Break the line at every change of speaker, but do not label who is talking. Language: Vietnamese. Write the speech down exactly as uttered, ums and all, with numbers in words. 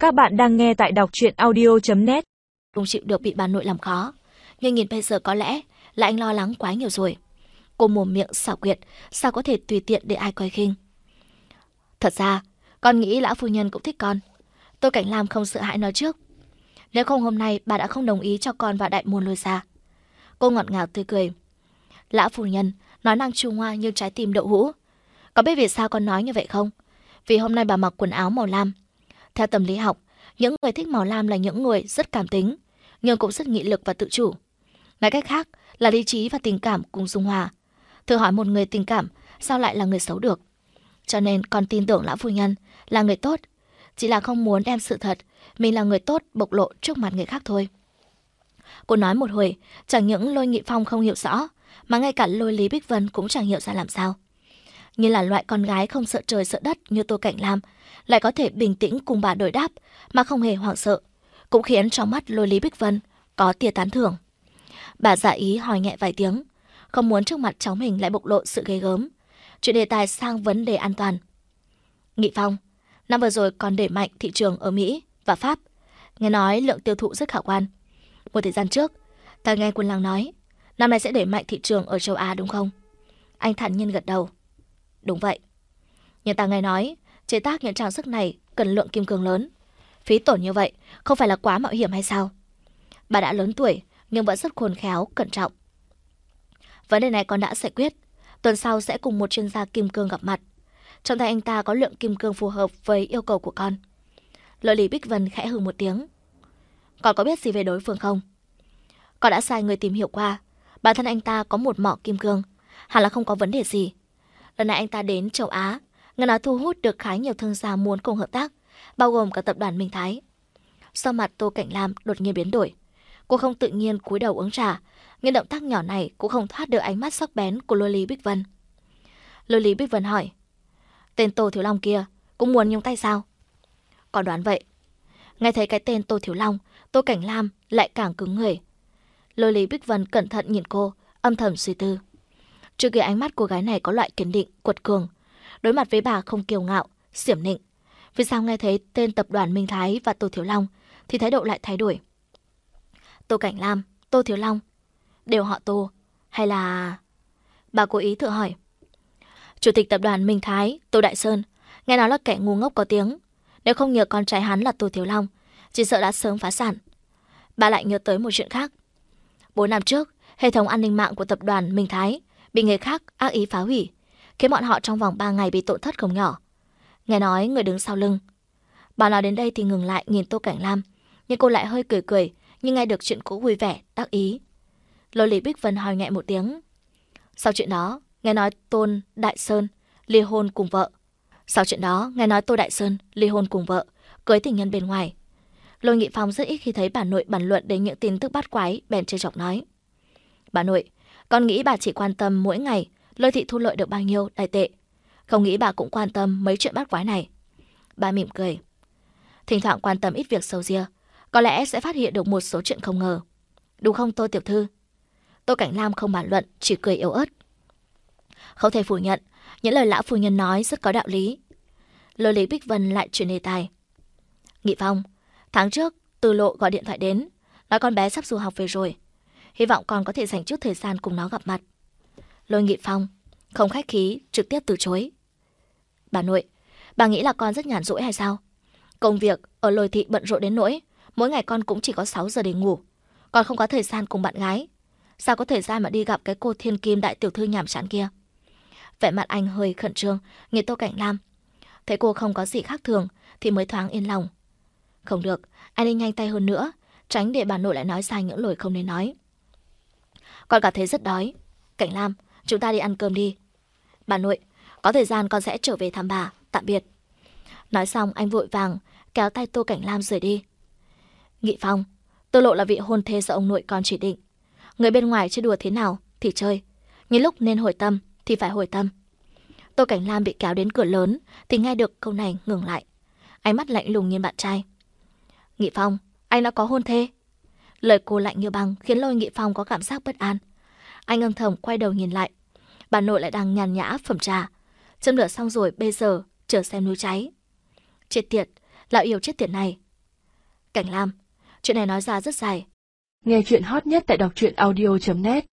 Các bạn đang nghe tại đọc truyện audio chấm net.
Không chịu được bị bà nội làm khó, nhưng nhìn bây giờ có lẽ là anh lo lắng quá nhiều rồi. Cô mồm miệng xảo quyệt, sao có thể tùy tiện để ai coi khinh. Thật ra, con nghĩ lão phu nhân cũng thích con. Tô Cảnh Lam không sợ hãi nói trước. Nếu không hôm nay bà đã không đồng ý cho con vào đại môn Lôi Gia. Cô ngọt ngào tươi cười. Lão phu nhân nói năng chu ngoa như trái tim đậu hũ. Có biết vì sao con nói như vậy không? Vì hôm nay bà mặc quần áo màu lam. Theo tâm lý học, những người thích màu lam là những người rất cảm tính, nhưng cũng rất nghị lực và tự chủ. Nói cách khác là lý trí và tình cảm cùng dung hòa. Thử hỏi một người tình cảm sao lại là người xấu được? Cho nên con tin tưởng lão phu nhân là người tốt, chỉ là không muốn đem sự thật mình là người tốt bộc lộ trước mặt người khác thôi. Cô nói một hồi, chẳng những Lôi Nghị Phong không hiểu rõ, mà ngay cả Lôi Lý Bích Vân cũng chẳng hiểu ra làm sao. Như là loại con gái không sợ trời sợ đất như Tô Cảnh Lam lại có thể bình tĩnh cùng bà đối đáp mà không hề hoảng sợ, cũng khiến trong mắt Lôi Lý Bích Vân có tia tán thưởng. Bà giả ý hỏi nhẹ vài tiếng, không muốn trước mặt cháu mình lại bộc lộ sự ghê gớm, chuyển đề tài sang vấn đề an toàn. Nghị Phong, năm vừa rồi còn đẩy mạnh thị trường ở Mỹ và Pháp, nghe nói lượng tiêu thụ rất khả quan. Một thời gian trước, ta nghe Quân Lăng nói, năm nay sẽ đẩy mạnh thị trường ở châu Á đúng không? Anh thản nhiên gật đầu. Đúng vậy. Nhưng ta nghe nói, chế tác những trang sức này cần lượng kim cương lớn. Phí tổn như vậy, không phải là quá mạo hiểm hay sao? Bà đã lớn tuổi, nhưng vẫn rất khôn khéo, cẩn trọng. Vấn đề này con đã giải quyết. Tuần sau sẽ cùng một chuyên gia kim cương gặp mặt. Trong tay anh ta có lượng kim cương phù hợp với yêu cầu của con. Lôi Lý Bích Vân khẽ hừ một tiếng. Con có biết gì về đối phương không? Con đã sai người tìm hiểu qua. Bản thân anh ta có một mỏ kim cương, hẳn là không có vấn đề gì. Lần này anh ta đến châu Á, nghe nói thu hút được khá nhiều thương gia muốn cùng hợp tác, bao gồm cả tập đoàn Minh Thái. Sau mặt Tô Cảnh Lam đột nhiên biến đổi. Cô không tự nhiên cúi đầu uống trà, nhưng động tác nhỏ này cũng không thoát được ánh mắt sắc bén của Lôi Lý Bích Vân. Lôi Lý Bích Vân hỏi, tên Tô Thiếu Long kia cũng muốn nhúng tay sao? Con đoán vậy. Nghe thấy cái tên Tô Thiếu Long, Tô Cảnh Lam lại càng cứng người. Lôi Lý Bích Vân cẩn thận nhìn cô, âm thầm suy tư. Trước kia ánh mắt cô gái này có loại kiên định, quật cường. Đối mặt với bà không kiêu ngạo, xiểm nịnh. Vì sao nghe thấy tên tập đoàn Minh Thái và Tô Thiếu Long thì thái độ lại thay đổi? Tô Cảnh Lam, Tô Thiếu Long, đều họ Tô, hay là... Bà cố ý thử hỏi. Chủ tịch tập đoàn Minh Thái, Tô Đại Sơn, nghe nói là kẻ ngu ngốc có tiếng. Nếu không nhờ con trai hắn là Tô Thiếu Long, chỉ sợ đã sớm phá sản. Bà lại nhớ tới một chuyện khác. Bốn năm trước, hệ thống an ninh mạng của tập đoàn Minh Thái bị người khác ác ý phá hủy, khiến bọn họ trong vòng ba ngày bị tổn thất không nhỏ. Nghe nói người đứng sau lưng. Bà nói đến đây thì ngừng lại nhìn Tô Cảnh Lam, nhưng cô lại hơi cười cười, nhưng nghe được chuyện cũ vui vẻ, đắc ý. Lôi Lý Bích Vân hỏi nhẹ một tiếng. Sau chuyện đó, nghe nói Tôn Đại Sơn ly hôn cùng vợ. Sau chuyện đó, nghe nói Tô Đại Sơn ly hôn cùng vợ, cưới tình nhân bên ngoài. Lôi Nghị Phong rất ít khi thấy bà nội bàn luận đến những tin tức bát quái, bèn trêu chọc nói. Bà nội, con nghĩ bà chỉ quan tâm mỗi ngày Lôi thị thu lợi được bao nhiêu đại tệ, không nghĩ bà cũng quan tâm mấy chuyện bát quái này. Bà mỉm cười. Thỉnh thoảng quan tâm ít việc sâu ria, có lẽ sẽ phát hiện được một số chuyện không ngờ. Đúng không Tô tiểu thư? Tô Cảnh Lam không bàn luận, chỉ cười yếu ớt. Không thể phủ nhận, những lời lão phu nhân nói rất có đạo lý. Lôi Lý Bích Vân lại chuyển đề tài. Nghị Phong, tháng trước Từ Lộ gọi điện thoại đến, nói con bé sắp du học về rồi. Hy vọng con có thể dành chút thời gian cùng nó gặp mặt. Lôi Nghị Phong không khách khí, trực tiếp từ chối. Bà nội, bà nghĩ là con rất nhàn rỗi hay sao? Công việc ở Lôi thị bận rộn đến nỗi mỗi ngày con cũng chỉ có sáu giờ để ngủ, còn không có thời gian cùng bạn gái. Sao có thời gian mà đi gặp cái cô thiên kim đại tiểu thư nhàm chán kia? Vẻ mặt anh hơi khẩn trương, nhìn Tô Cảnh Lam. Thấy cô không có gì khác thường thì mới thoáng yên lòng. Không được, anh nên nhanh tay hơn nữa, tránh để bà nội lại nói sai những lời không nên nói. Con cảm thấy rất đói. Cảnh Lam, chúng ta đi ăn cơm đi. Bà nội, có thời gian con sẽ trở về thăm bà, tạm biệt. Nói xong anh vội vàng kéo tay Tô Cảnh Lam rời đi. Nghị Phong, Tô Lộ là vị hôn thê do ông nội con chỉ định. Người bên ngoài chơi đùa thế nào thì chơi, nhưng lúc nên hồi tâm thì phải hồi tâm. Tô Cảnh Lam bị kéo đến cửa lớn thì nghe được câu này ngừng lại. Ánh mắt lạnh lùng nhìn bạn trai. Nghị Phong, anh đã có hôn thê? Lời cô lạnh như băng khiến Lôi Nghị Phong có cảm giác bất an. Anh âm thầm quay đầu nhìn lại. Bà nội lại đang nhàn nhã phẩm trà. Châm lửa xong rồi bây giờ chờ xem núi cháy. Chết tiệt, lão yêu chết tiệt này. Cảnh Lam, chuyện này nói ra rất dài.
Nghe chuyện hot nhất tại đọc truyện audio chấm net